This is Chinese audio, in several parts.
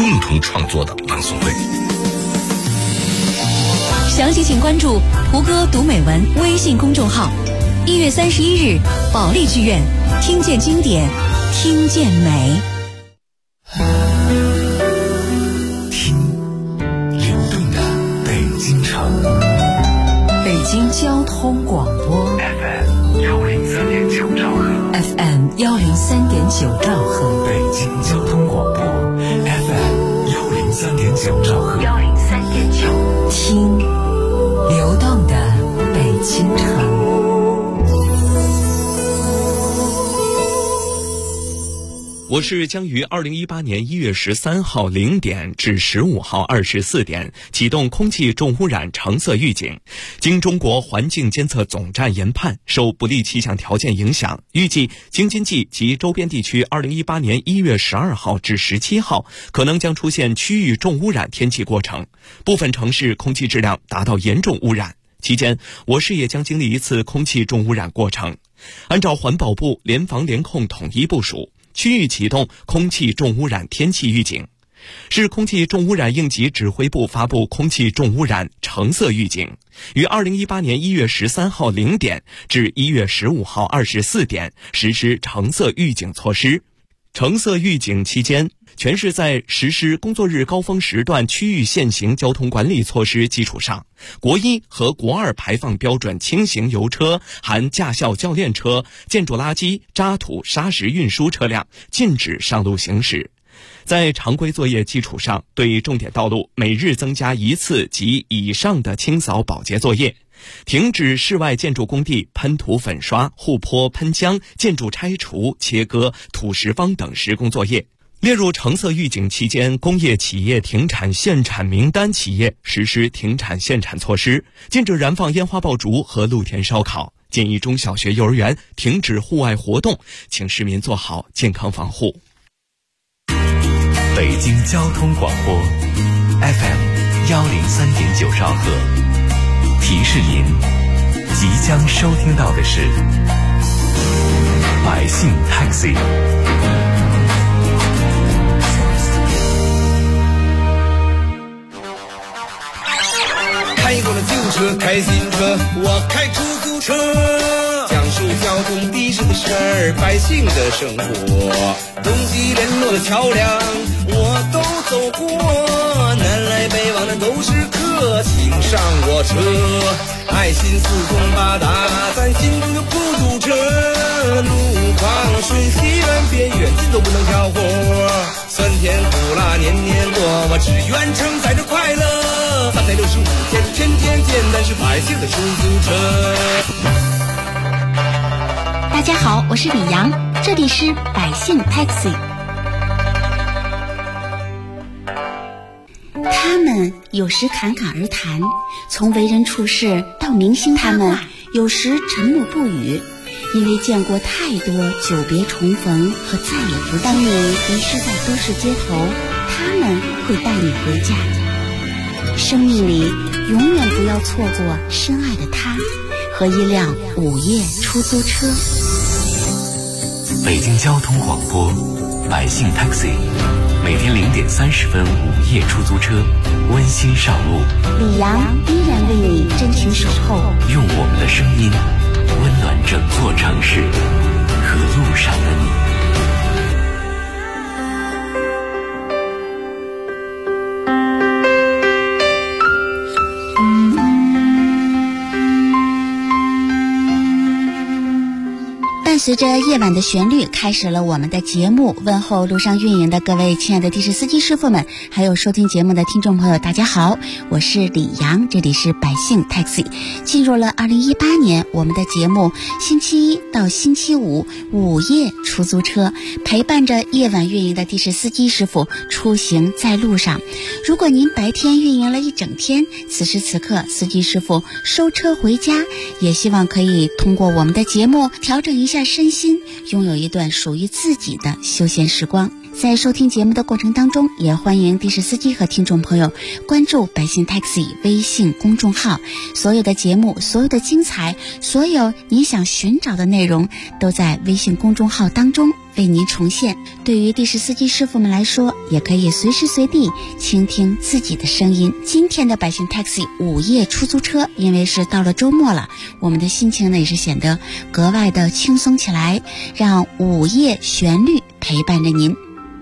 共同创作的朗诵会。 详细请关注胡歌读美文微信公众号。1月31日，保利剧院，听见经典，听见美。 听流动的北京城， 北京交通广播 FM 103.9兆赫 ，FM 103.9兆赫， 北京交通广播 FM 103.9兆赫 ，103.9，听流动的北京城。 我是将于2018年1月13号0点至15号24点启动空气重污染橙色预警。经中国环境监测总站研判，受不利气象条件影响，预计京津冀及周边地区2018年1月12号至17号可能将出现区域重污染天气过程，部分城市空气质量达到严重污染。期间，我市也将经历一次空气重污染过程。按照环保部联防联控统一部署，区域启动空气重污染天气预警。市空气重污染应急指挥部发布空气重污染橙色预警，于2018年1月13号0点至1月15号24点实施橙色预警措施。橙色预警期间，全市在实施工作日高峰时段区域限行交通管理措施基础上，国1和国2排放标准轻型油车含驾校教练车、建筑垃圾、渣土、砂石运输车辆禁止上路行驶。在常规作业基础上，对重点道路每日增加1次及以上的清扫保洁作业，停止室外建筑工地喷涂粉刷、护坡喷浆、建筑拆除、切割、土石方等施工作业。列入橙色预警期间工业企业停产限产名单企业实施停产限产措施，禁止燃放烟花爆竹和露天烧烤，建议中小学幼儿园停止户外活动，请市民做好健康防护。 北京交通广播 FM 103.9兆赫，提示您即将收听到的是百姓 Taxi。 开过了旧车，开新车，我开出租车，讲述交通的士的事儿，百姓的生活，东西联络的桥梁我都走过，南来北往的都是客，请上我车，爱心四通八达，咱心中就不堵车，路况顺西远边远近都不能挑活，酸甜苦辣年年过，我只愿承载着快乐，365天天天见，但是百姓的出租车。 大家好，我是李阳，这里是百姓 Taxi。 他们有时侃侃而谈，从为人处事到明星他们有时沉默不语，因为见过太多久别重逢和再也不见。当你迷失在都市街头，他们会带你回家。生命里永远不要错过深爱的他和一辆午夜出租车。 北京交通广播百姓 Taxi， 每天0点30分午夜出租车温馨上路， 李阳依然为你真情守候， 用我们的声音温暖整座城市和路上的你。 伴随着夜晚的旋律，开始了我们的节目。问候路上运营的各位亲爱的的士司机师傅们，还有收听节目的听众朋友，大家好，我是李阳，这里是百姓 Taxi。 进入了2018年，我们的节目星期一到星期五午夜出租车，陪伴着夜晚运营的的士司机师傅出行在路上。如果您白天运营了一整天，此时此刻司机师傅收车回家，也希望可以通过我们的节目调整一下身心，拥有一段属于自己的休闲时光。在收听节目的过程当中，也欢迎的士司机和听众朋友关注百姓 Taxi 微信公众号，所有的节目，所有的精彩，所有你想寻找的内容都在微信公众号当中。 为您重现。对于的士司机师傅们来说，也可以随时随地倾听自己的声音。今天的百姓 Taxi 午夜出租车，因为是到了周末了，我们的心情呢也是显得格外的轻松起来，让午夜旋律陪伴着您。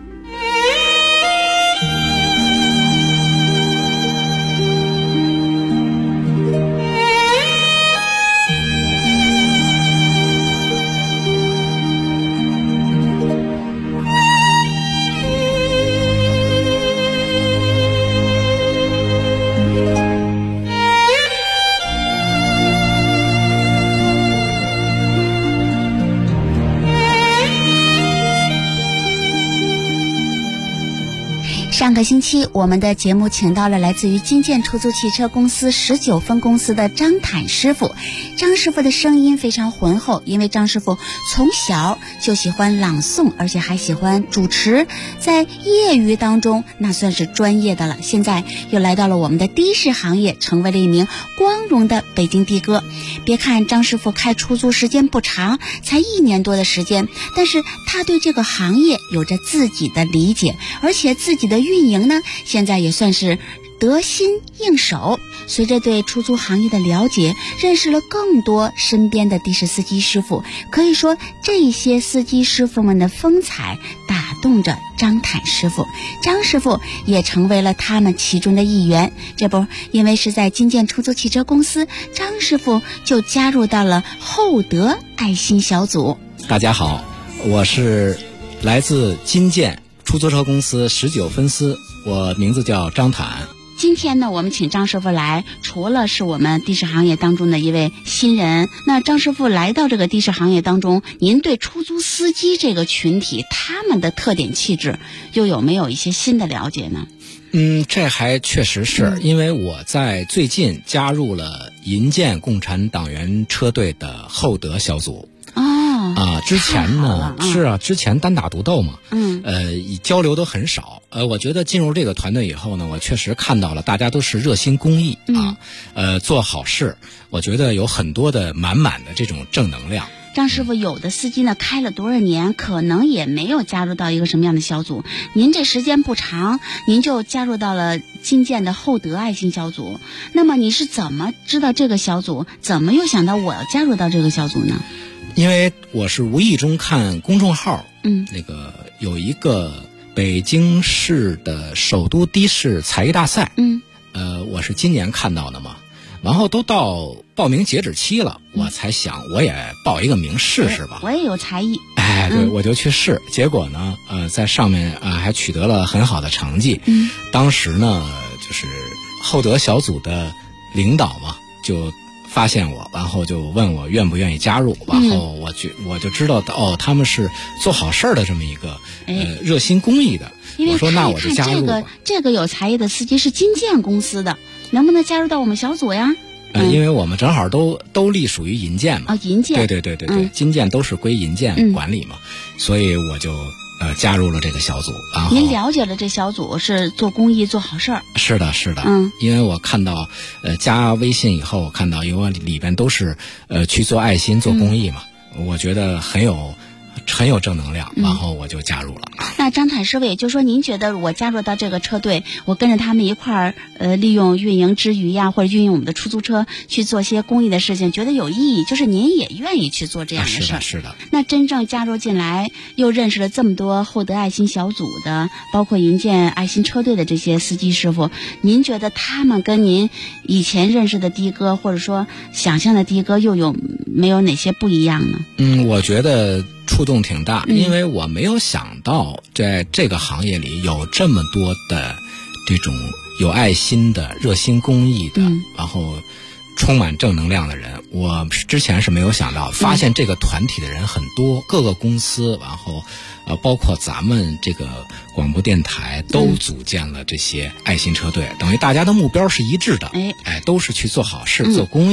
上个星期，我们的节目请到了来自于金建出租汽车公司19分公司的张坦师傅。张师傅的声音非常浑厚，因为张师傅从小就喜欢朗诵，而且还喜欢主持，在业余当中那算是专业的了。现在又来到了我们的的士行业，成为了一名光荣的北京的哥。别看张师傅开出租时间不长，才1年多的时间，但是他对这个行业有着自己的理解，而且自己的运营呢，现在也算是得心应手。随着对出租行业的了解，认识了更多身边的的士司机师傅，可以说这些司机师傅们的风采打动着张坦师傅，张师傅也成为了他们其中的一员。这不，因为是在金建出租汽车公司，张师傅就加入到了厚德爱心小组。 大家好，我是来自金建出租车公司19分司，我名字叫张坦。 今天呢，我们请张师傅来，除了是我们的士行业当中的一位新人，那张师傅来到这个的士行业当中，您对出租司机这个群体他们的特点气质又有没有一些新的了解呢？ 这还确实是，因为我在最近加入了银建共产党员车队的厚德小组。之前呢，之前单打独斗嘛，交流都很少。我觉得进入这个团队以后呢，我确实看到了大家都是热心公益做好事，我觉得有很多的满满的这种正能量。 张师傅，有的司机呢开了多少年，可能也没有加入到一个什么样的小组。您这时间不长，您就加入到了金建的厚德爱心小组。那么你是怎么知道这个小组？怎么又想到我要加入到这个小组呢？ 因为我是无意中看公众号，那个有一个北京市的首都的士才艺大赛，我是今年看到的嘛，然后都到报名截止期了，我才想我也报一个名试试吧。 我也有才艺， 对，我就去试，结果呢，在上面还取得了很好的成绩。当时呢，就是厚德小组的领导嘛，就发现我，然后就问我愿不愿意加入，然后我就知道他们是做好事儿的这么一个热心公益的。我说那我就加入吧。 这个有才艺的司机是金建公司的，能不能加入到我们小组呀？ 因为我们正好都隶属于银建嘛。 银建。 对，金建都是归银建管理嘛，所以我就加入了这个小组。然后您了解了这小组是做公益做好事儿？是的。 因为我看到加微信以后，我看到因为里边都是去做爱心做公益嘛，我觉得很有正能量，然后我就加入了。 那张坦师傅，也就是说您觉得我加入到这个车队，我跟着他们一块儿利用运营之余呀，或者运用我们的出租车去做些公益的事情，觉得有意义，就是您也愿意去做这样的事儿。 是的。 那真正加入进来，又认识了这么多厚德爱心小组的，包括银建爱心车队的这些司机师傅，您觉得他们跟您以前认识的的哥，或者说想象的的哥，又有没有哪些不一样呢？ 我觉得触动挺大，因为我没有想到在这个行业里有这么多的这种有爱心的热心公益的，然后充满正能量的人，我之前是没有想到，发现这个团体的人很多，各个公司，然后包括咱们这个广播电台都组建了这些爱心车队，等于大家的目标是一致的，都是去做好事做公益。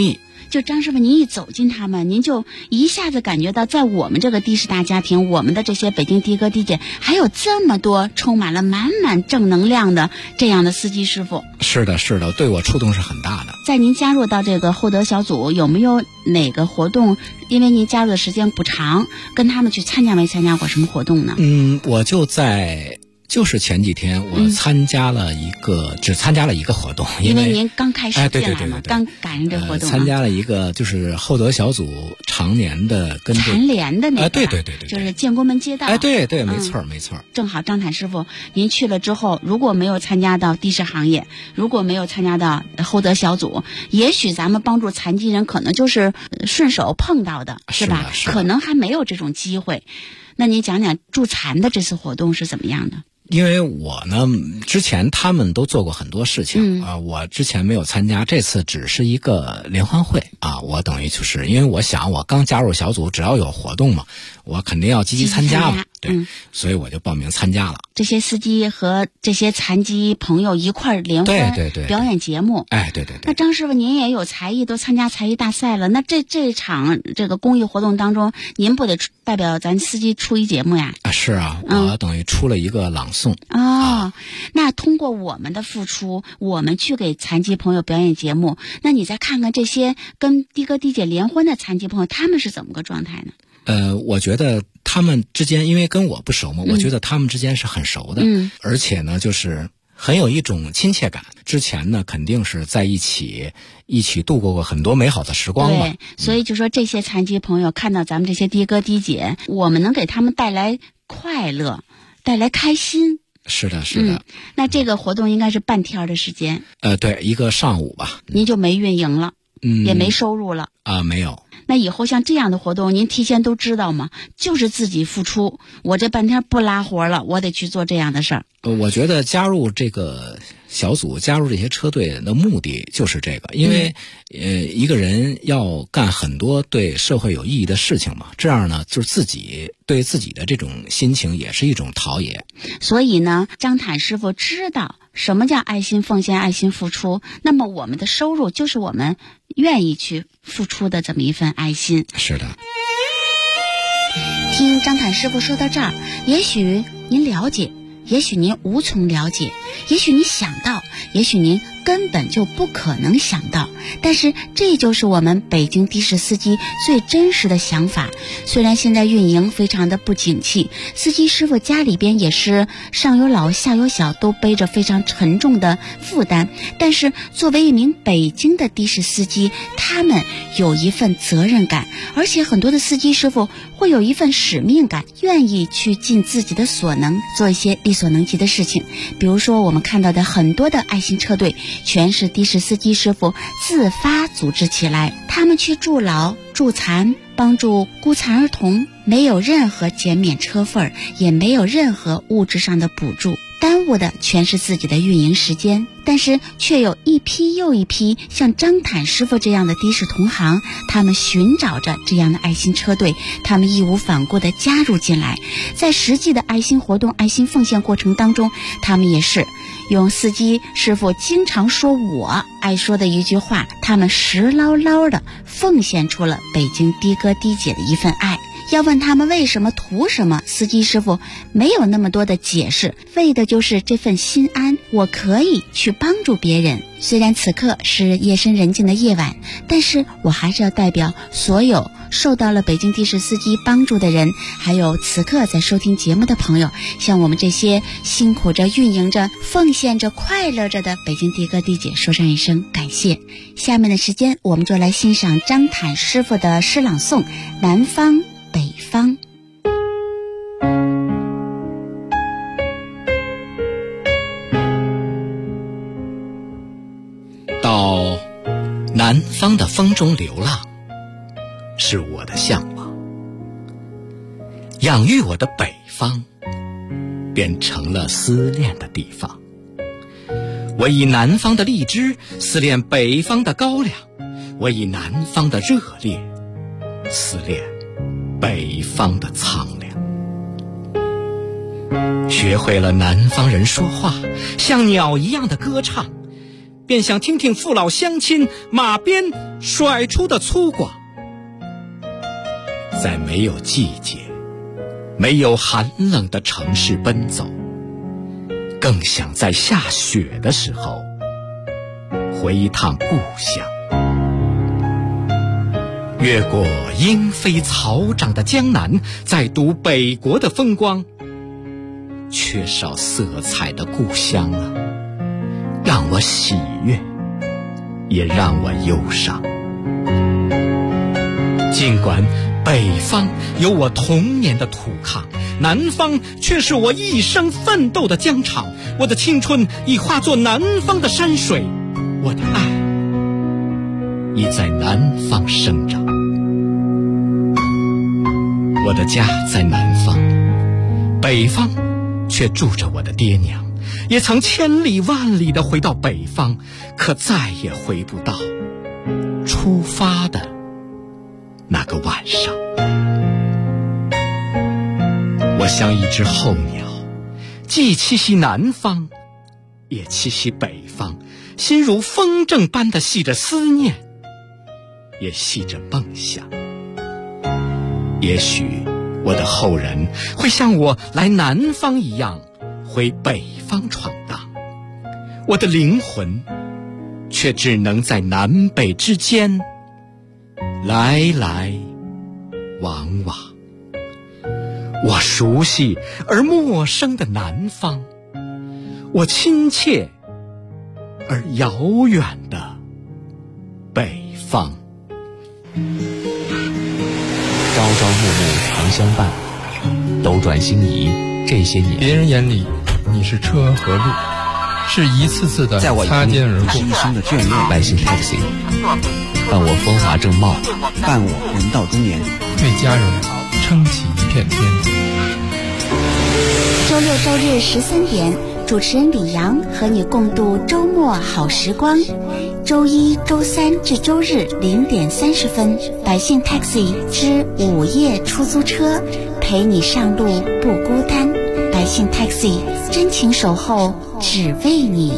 就张师傅您一走进他们，您就一下子感觉到在我们这个的士大家庭，我们的这些北京的哥的姐还有这么多充满了满满正能量的这样的司机师傅。 是的是的，对我触动是很大的。 在您加入到这个厚德小组，有没有哪个活动，因为您加入的时间不长，跟他们去参加没参加过什么活动呢？ 我就是前几天我只参加了一个活动， 因为您刚开始进来嘛， 对， 刚赶上这活动， 参加了一个就是厚德小组常年的跟残联的那个， 对， 就是建国门街道， 对，没错。 正好张坦师傅您去了之后，如果没有参加到的士行业，如果没有参加到厚德小组，也许咱们帮助残疾人可能就是顺手碰到的，是吧？可能还没有这种机会。那您讲讲助残的这次活动是怎么样的？ 因为我呢，之前他们都做过很多事情我之前没有参加，这次只是一个联欢会我等于就是因为我想我刚加入小组，只要有活动嘛，我肯定要积极参加嘛，对，所以我就报名参加了。这些司机和这些残疾朋友一块联欢， 对， 表演节目， 对。 那张师傅您也有才艺，都参加才艺大赛了，那这场这个公益活动当中，您不得代表咱司机出一节目呀？ 是啊，我等于出了一个朗诵。 那通过我们的付出，我们去给残疾朋友表演节目，那你再看看这些跟的哥的姐联欢的残疾朋友，他们是怎么个状态呢？ 我觉得他们之间，因为跟我不熟嘛，我觉得他们之间是很熟的，而且呢，就是很有一种亲切感。之前呢，肯定是在一起度过很多美好的时光吧。 对，所以就说这些残疾朋友看到咱们这些的哥的姐，我们能给他们带来快乐，带来开心。 是的。 那这个活动应该是半天的时间。 对，一个上午吧。 您就没运营了，也没收入了没有。 那以后像这样的活动，您提前都知道吗？就是自己付出，我这半天不拉活了，我得去做这样的事儿。 我觉得加入这个小组，加入这些车队的目的就是这个，因为一个人要干很多对社会有意义的事情嘛，这样呢，就是自己对自己的这种心情也是一种陶冶。 所以呢，张坦师傅知道什么叫爱心奉献、爱心付出，那么我们的收入就是我们愿意去付出的这么一份爱心。 是的。 听张坦师傅说到这儿，也许您了解，也许您无从了解，也许你想到，也许您根本就不可能想到，但是这就是我们北京的士司机最真实的想法。虽然现在运营非常的不景气，司机师傅家里边也是上有老下有小，都背着非常沉重的负担，但是作为一名北京的的士司机，他们有一份责任感，而且很多的司机师傅会有一份使命感，愿意去尽自己的所能，做一些力所能及的事情。比如说我们看到的很多的爱心车队，全是的士司机师傅自发组织起来，他们去助老助残，帮助孤残儿童，没有任何减免车费，也没有任何物质上的补助，耽误的全是自己的运营时间。但是却有一批又一批像张坦师傅这样的的士同行，他们寻找着这样的爱心车队，他们义无反顾地加入进来，在实际的爱心活动、爱心奉献过程当中，他们也是用司机师傅经常说我爱说的一句话，他们实捞捞的奉献出了北京的哥的姐的一份爱。要问他们为什么图什么，司机师傅没有那么多的解释，为的就是这份心安，我可以去帮助别人。虽然此刻是夜深人静的夜晚，但是我还是要代表所有受到了北京的士司机帮助的人，还有此刻在收听节目的朋友，向我们这些辛苦着、运营着、奉献着、快乐着的北京的哥的姐说上一声感谢。下面的时间，我们就来欣赏张坦师傅的诗朗诵《南方北方》。 到南方的风中流浪，是我的向往。养育我的北方，变成了思念的地方。我以南方的荔枝思念北方的高粱，我以南方的热烈思念北方的苍凉。学会了南方人说话，像鸟一样的歌唱， 便想听听父老乡亲马鞭甩出的粗犷。在没有季节、没有寒冷的城市奔走，更想在下雪的时候回一趟故乡。越过莺飞草长的江南，再读北国的风光。缺少色彩的故乡啊，让我喜悦，也让我忧伤。尽管北方有我童年的土炕，南方却是我一生奋斗的疆场。我的青春已化作南方的山水，我的爱已在南方生长。我的家在南方，北方却住着我的爹娘，也曾千里万里地回到北方，可再也回不到出发的那个晚上。我像一只候鸟，既栖息南方，也栖息北方，心如风筝般地系着思念，也系着梦想。也许我的后人会像我来南方一样回北方闯荡，我的灵魂却只能在南北之间来来往往。我熟悉而陌生的南方，我亲切而遥远的北方。 朝朝暮暮常相伴，斗转星移这些年， 别人眼里你是车和路，是一次次的擦肩而过。 是一生的眷恋。 百姓 taxi， 伴我风华正茂， 伴我人到中年， 为家人撑起一片天。 周六周日13点，主持人李阳和你共度周末好时光。周一、周三至周日0点30分，百姓 taxi 之午夜出租车，陪你上路不孤单。百姓 taxi 真情守候，只为你。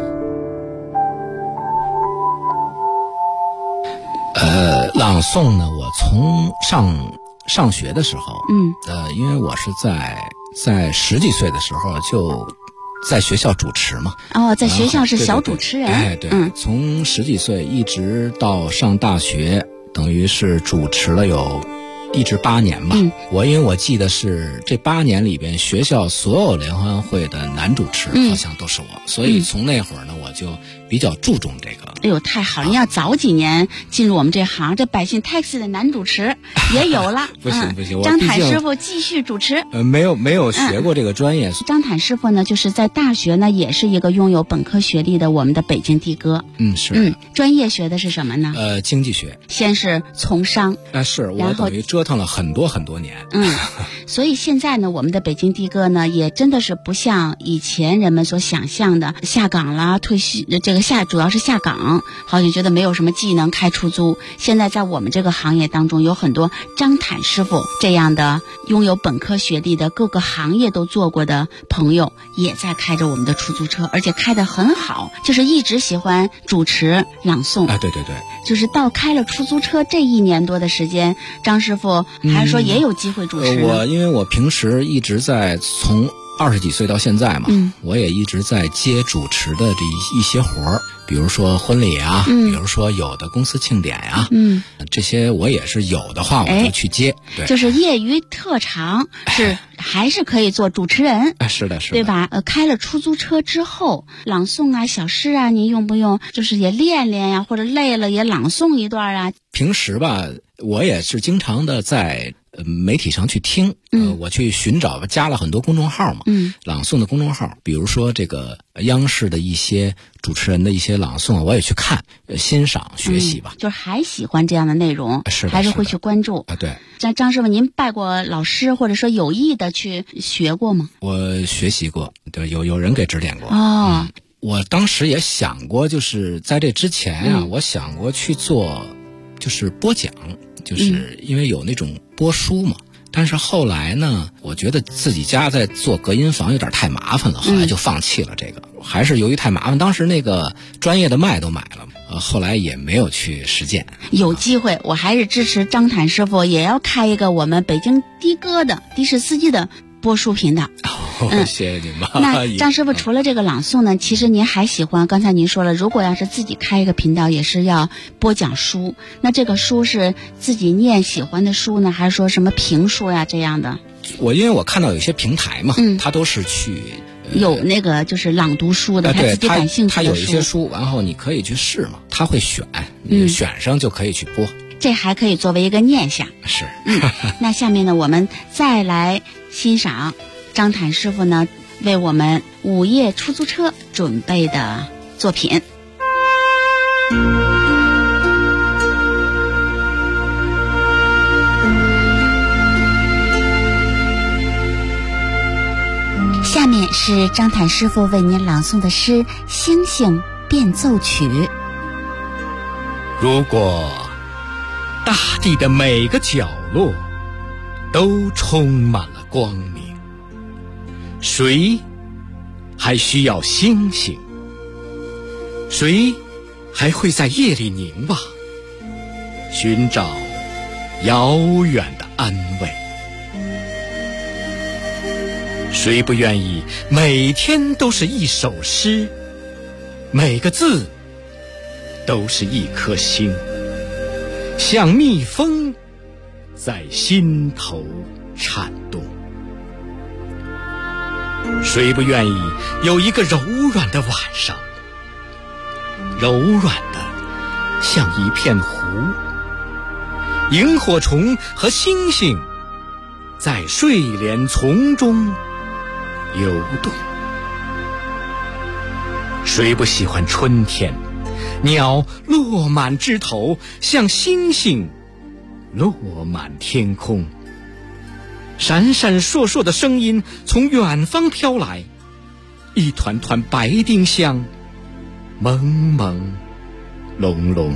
朗诵呢，我从上学的时候，因为我是在10几岁的时候就在学校主持嘛。哦，在学校是小主持人。哎，对，从10几岁一直到上大学，等于是主持了一直8年吧。因为我记得是这8年里边，学校所有联欢会的男主持好像都是我，所以从那会儿呢，我就比较注重这个。哎呦，太好了！你要早几年进入我们这行，这百姓 taxi 的男主持也有了。不行，张坦师傅继续主持。没有学过这个专业。张坦师傅呢，就是在大学呢，也是一个拥有本科学历的我们的北京的哥。是。专业学的是什么呢？经济学。先是从商。是我等于折腾了很多年。所以现在呢，我们的北京的哥呢，也真的是不像以前人们所想象的下岗啦、退休，主要是下岗，好像觉得没有什么技能开出租。现在在我们这个行业当中，有很多张坦师傅这样的拥有本科学历的，各个行业都做过的朋友，也在开着我们的出租车，而且开得很好，就是一直喜欢主持朗诵。对，就是到开了出租车这1年多的时间，张师傅还是说也有机会主持呢？因为我平时一直在从20几岁到现在嘛，我也一直在接主持的这一些活儿，比如说婚礼啊，比如说有的公司庆典呀，这些我也是有的话我就去接。对，就是业余特长是还是可以做主持人。是的，对吧？开了出租车之后，朗诵啊、小诗啊，您用不用就是也练练呀，或者累了也朗诵一段啊？平时吧，我也是经常的在媒体上去听，我去寻找，加了很多公众号嘛，朗诵的公众号，比如说这个央视的一些主持人的一些朗诵，我也去看、欣赏、学习吧。就是还喜欢这样的内容，还是会去关注。对，张师傅，您拜过老师，或者说有意的去学过吗？我学习过，对，有人给指点过。我当时也想过，就是在这之前啊，我想过去做，就是播讲。就是因为有那种播书嘛，但是后来呢，我觉得自己家在做隔音房有点太麻烦了，后来就放弃了这个。 还是由于太麻烦，当时那个专业的麦都买了，后来也没有去实践。 有机会我还是支持张坦师傅也要开一个我们北京的哥的的士司机的播书频道。 谢谢你们。 那张师傅除了这个朗诵呢，其实您还喜欢，刚才您说了，如果要是自己开一个频道，也是要播讲书。那这个书是自己念喜欢的书呢，还是说什么评书呀这样的？ 因为我看到有些平台嘛，它都是去有那个就是朗读书的，他自己感兴趣的书。 他有一些书，然后你可以去试嘛，他会选，你选上就可以去播。 这还可以作为一个念想。 是。 那下面呢，我们再来欣赏张坦师傅呢为我们午夜出租车准备的作品。下面是张坦师傅为您朗诵的诗《星星变奏曲》。 如果大地的每个角落都充满了光明，谁还需要星星？谁还会在夜里凝望，寻找遥远的安慰？谁不愿意每天都是一首诗，每个字都是一颗星，像蜜蜂在心头颤动？谁不愿意有一个柔软的晚上，柔软的像一片湖，萤火虫和星星在睡莲丛中游动？谁不喜欢春天，鸟落满枝头，像星星落满天空？闪闪烁烁的声音从远方飘来，一团团白丁香，朦朦胧胧。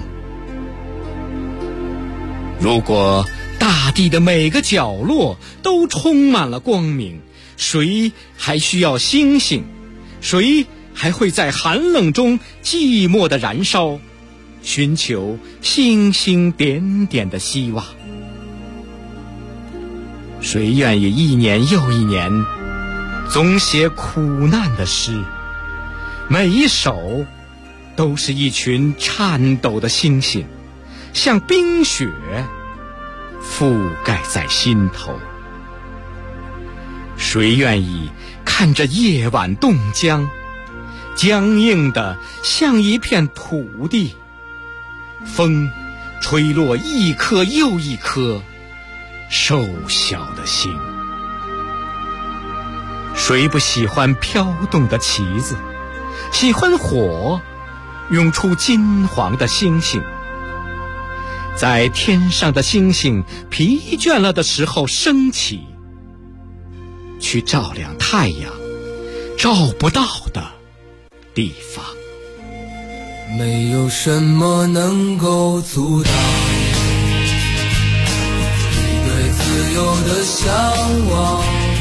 如果大地的每个角落都充满了光明，谁还需要星星？谁还会在寒冷中寂寞地燃烧，寻求星星点点的希望？谁愿意一年又一年总写苦难的诗，每一首都是一群颤抖的星星，像冰雪覆盖在心头？谁愿意看着夜晚冻僵，僵硬的像一片土地，风吹落一颗又一颗瘦小的心？谁不喜欢飘动的旗子，喜欢火涌出金黄的星星？在天上的星星疲倦了的时候升起，去照亮太阳照不到的地方。 没有什么能够阻挡你对自由的向往，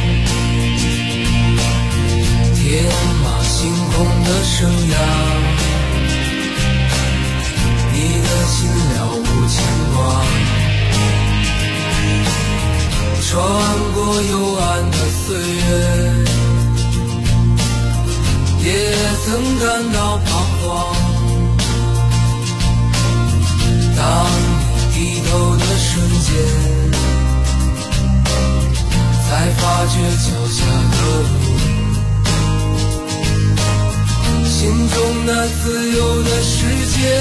天马行空的生涯，你的心了无牵挂，穿过幽暗的岁月，也曾感到彷徨。当你低头的瞬间，才发觉脚下的路，心中那自由的世界，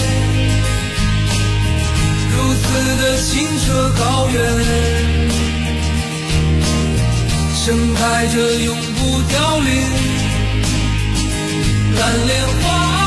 如此的清澈高远，盛开着永不凋零蓝莲花。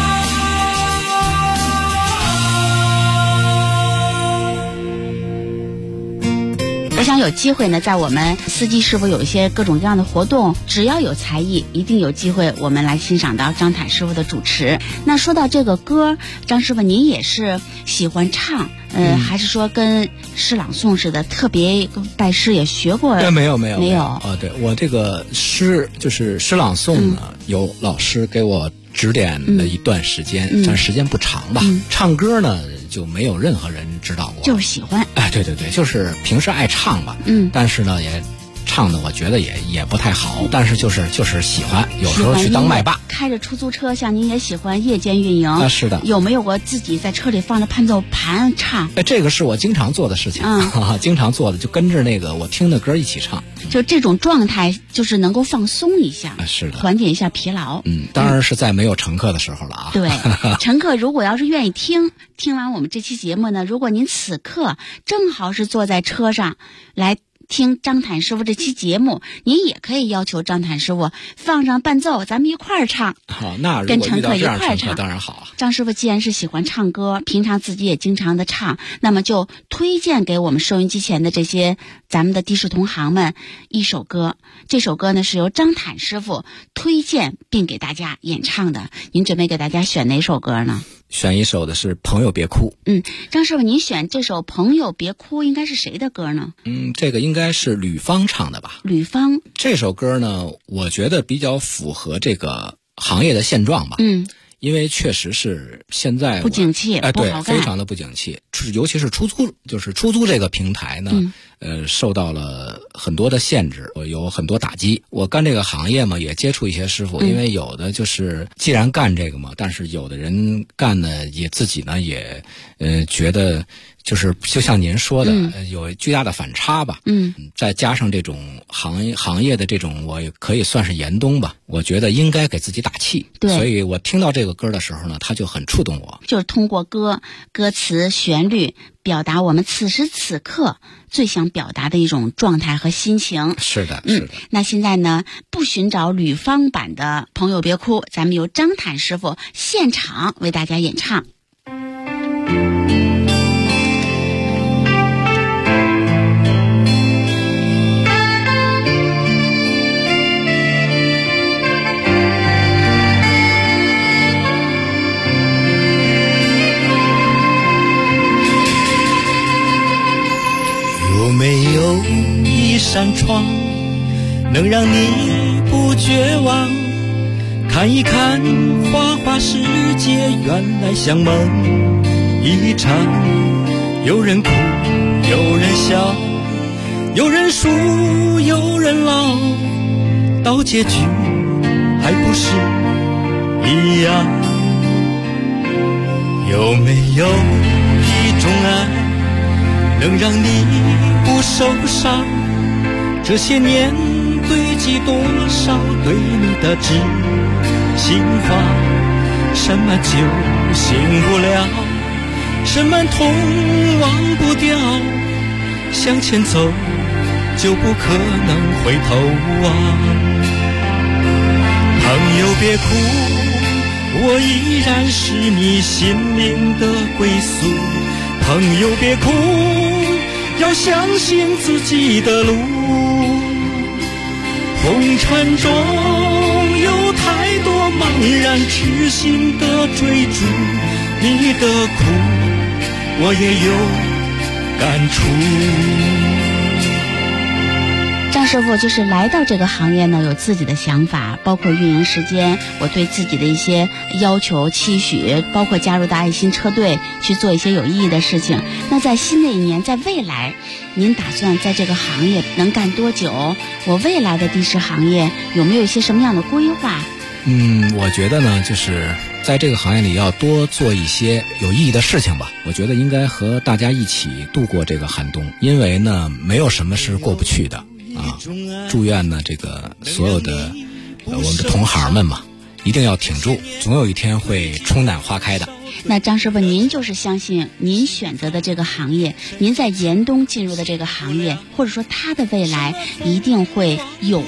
我想有机会呢，在我们司机师傅有一些各种各样的活动，只要有才艺，一定有机会我们来欣赏到张坦师傅的主持。那说到这个歌，张师傅您也是喜欢唱，还是说跟诗朗诵似的，特别拜师也学过？ 没有。对，我这个诗就是诗朗诵呢，有老师给我指点了一段时间，但时间不长吧。唱歌呢就没有任何人指导过， 就是喜欢。 哎，对，就是平时爱唱吧。但是呢也唱的我觉得也不太好，但是就是喜欢，有时候去当麦霸。 开着出租车，像您也喜欢夜间运营是的。 有没有过自己在车里放着伴奏盘唱？ 这个是我经常做的事情，经常做的，就跟着那个我听的歌一起唱。 就这种状态，就是能够放松一下， 是的， 缓解一下疲劳。 当然是在没有乘客的时候了啊。 对，乘客如果要是愿意听完我们这期节目呢，如果您此刻正好是坐在车上来听张坦师傅这期节目，您也可以要求张坦师傅放上伴奏，咱们一块儿唱。 好，那如果遇到这样乘客当然好啊。 张师傅既然是喜欢唱歌，平常自己也经常的唱，那么就推荐给我们收音机前的这些咱们的的士同行们一首歌。这首歌呢是由张坦师傅推荐并给大家演唱的。您准备给大家选哪首歌呢？ 选一首的是《朋友别哭》。 张师傅，您选这首《朋友别哭》应该是谁的歌呢？ 这个应该是吕方唱的吧？ 吕方这首歌呢，我觉得比较符合这个行业的现状吧。因为确实是现在不景气， 对，非常的不景气，尤其是出租这个平台呢，受到了很多的限制，有很多打击。我干这个行业嘛，也接触一些师傅，因为有的就是既然干这个嘛，但是有的人干呢，也自己呢也觉得就像您说的，有巨大的反差吧。再加上这种行业的这种，我也可以算是严冬吧。我觉得应该给自己打气。 对， 所以我听到这个歌的时候呢，它就很触动我。 就是通过歌词、旋律，表达我们此时此刻最想表达的一种状态和心情。 是的。 那现在呢，不寻找吕方版的《朋友别哭》，咱们由张坦师傅现场为大家演唱。 有没有一扇窗，能让你不绝望？看一看花花世界，原来像梦一场。有人哭，有人笑，有人输，有人老，到结局还不是一样。有没有一种爱，能让你不受伤？这些年堆积多少对你的知心话？什么就醒不了，什么痛忘不掉，向前走就不可能回头望。朋友别哭，我依然是你心灵的归宿。朋友别哭，要相信自己的路。红尘中有太多茫然痴心的追逐，你的苦我也有感触。 张师傅就是来到这个行业呢，有自己的想法，包括运营时间，我对自己的一些要求期许，包括加入到爱心车队去做一些有意义的事情。那在新的一年，在未来，您打算在这个行业能干多久？我未来的的士行业有没有一些什么样的规划？ 我觉得呢，就是在这个行业里要多做一些有意义的事情吧。我觉得应该和大家一起度过这个寒冬，因为呢，没有什么是过不去的啊。祝愿呢，这个所有的我们的同行们嘛，一定要挺住，总有一天会春暖花开的。 那张师傅，您就是相信您选择的这个行业，您在严冬进入的这个行业，或者说它的未来一定会有